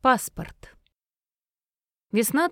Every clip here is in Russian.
Паспорт. Весна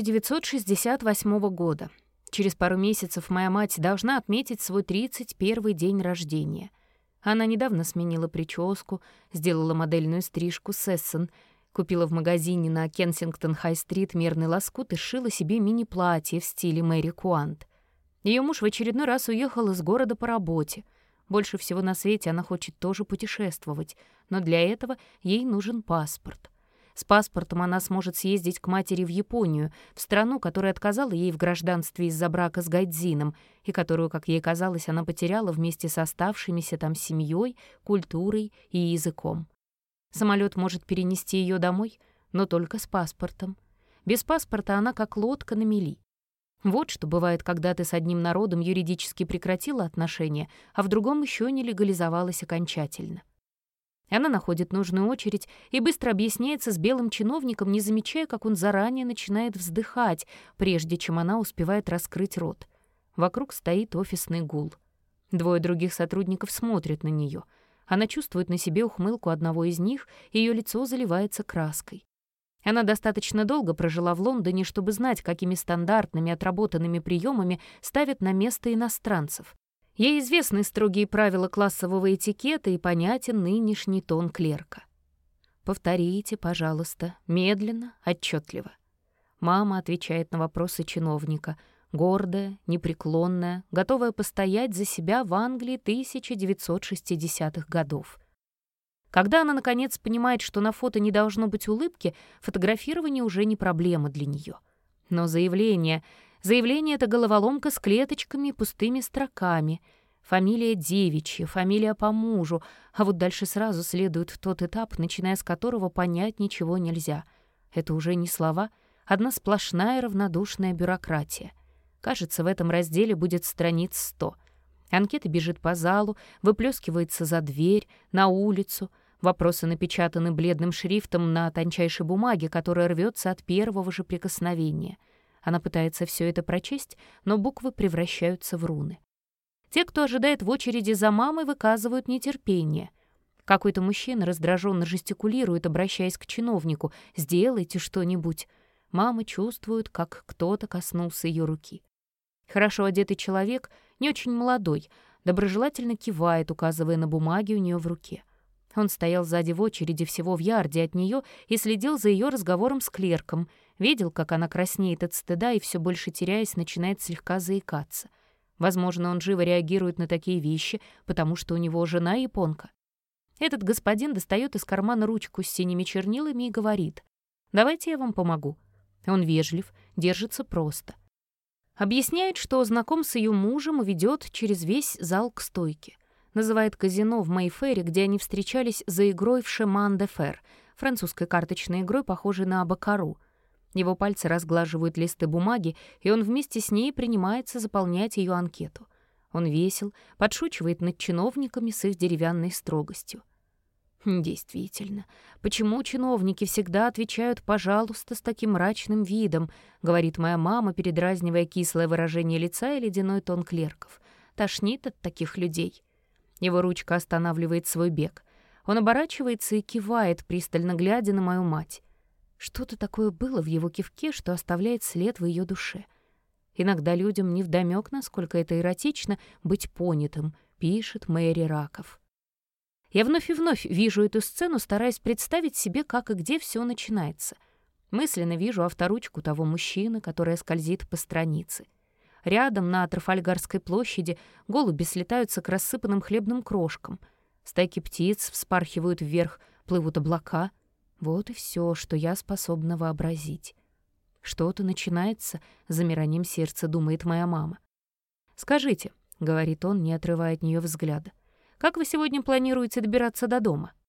1968 года. Через пару месяцев моя мать должна отметить свой 31-й день рождения. Она недавно сменила прическу, сделала модельную стрижку Сессон, купила в магазине на Кенсингтон-Хай-стрит мерный лоскут и сшила себе мини-платье в стиле Мэри Куант. Ее муж в очередной раз уехал из города по работе. Больше всего на свете она хочет тоже путешествовать, но для этого ей нужен паспорт. С паспортом она сможет съездить к матери в Японию, в страну, которая отказала ей в гражданстве из-за брака с Гайдзином и которую, как ей казалось, она потеряла вместе с оставшимися там семьей, культурой и языком. Самолет может перенести ее домой, но только с паспортом. Без паспорта она как лодка на мели. Вот что бывает, когда ты с одним народом юридически прекратила отношения, а в другом еще не легализовалась окончательно. Она находит нужную очередь и быстро объясняется с белым чиновником, не замечая, как он заранее начинает вздыхать, прежде чем она успевает раскрыть рот. Вокруг стоит офисный гул. Двое других сотрудников смотрят на нее. Она чувствует на себе ухмылку одного из них, и ее лицо заливается краской. Она достаточно долго прожила в Лондоне, чтобы знать, какими стандартными отработанными приемами ставят на место иностранцев. Ей известны строгие правила классового этикета и понятен нынешний тон клерка. «Повторите, пожалуйста, медленно, отчетливо». Мама отвечает на вопросы чиновника, гордая, непреклонная, готовая постоять за себя в Англии 1960-х годов. Когда она, наконец, понимает, что на фото не должно быть улыбки, фотографирование уже не проблема для нее. Но заявление — это головоломка с клеточками и пустыми строками. Фамилия девичья, фамилия по мужу, а вот дальше сразу следует тот этап, начиная с которого понять ничего нельзя. Это уже не слова, одна сплошная равнодушная бюрократия. Кажется, в этом разделе будет страниц 100. Анкета бежит по залу, выплескивается за дверь, на улицу. Вопросы напечатаны бледным шрифтом на тончайшей бумаге, которая рвется от первого же прикосновения. Она пытается все это прочесть, но буквы превращаются в руны. Те, кто ожидает в очереди за мамой, выказывают нетерпение. Какой-то мужчина раздраженно жестикулирует, обращаясь к чиновнику: «Сделайте что-нибудь». Мама чувствует, как кто-то коснулся ее руки. Хорошо одетый человек, не очень молодой, доброжелательно кивает, указывая на бумаги у нее в руке. Он стоял сзади в очереди всего в ярде от нее и следил за ее разговором с клерком, видел, как она краснеет от стыда и все больше теряясь, начинает слегка заикаться. Возможно, он живо реагирует на такие вещи, потому что у него жена японка. Этот господин достает из кармана ручку с синими чернилами и говорит: «Давайте я вам помогу». Он вежлив, держится просто. Объясняет, что знаком с ее мужем и ведет через весь зал к стойке. Называет казино в Мэйфэре, где они встречались за игрой в «Шеман-де-Фер», французской карточной игрой, похожей на баккару. Его пальцы разглаживают листы бумаги, и он вместе с ней принимается заполнять ее анкету. Он весел, подшучивает над чиновниками с их деревянной строгостью. «Действительно, почему чиновники всегда отвечают «пожалуйста» с таким мрачным видом?» — говорит моя мама, передразнивая кислое выражение лица и ледяной тон клерков. «Тошнит от таких людей». Его ручка останавливает свой бег. Он оборачивается и кивает, пристально глядя на мою мать. Что-то такое было в его кивке, что оставляет след в ее душе. Иногда людям невдомёк, насколько это эротично быть понятым, пишет Мэри Раков. Я вновь и вновь вижу эту сцену, стараясь представить себе, как и где все начинается. Мысленно вижу авторучку того мужчины, которая скользит по странице. Рядом, на Трафальгарской площади, голуби слетаются к рассыпанным хлебным крошкам. Стайки птиц вспархивают вверх, плывут облака. Вот и все, что я способна вообразить. Что-то начинается, с замиранием сердца думает моя мама. «Скажите», — говорит он, не отрывая от нее взгляда, «как вы сегодня планируете добираться до дома?»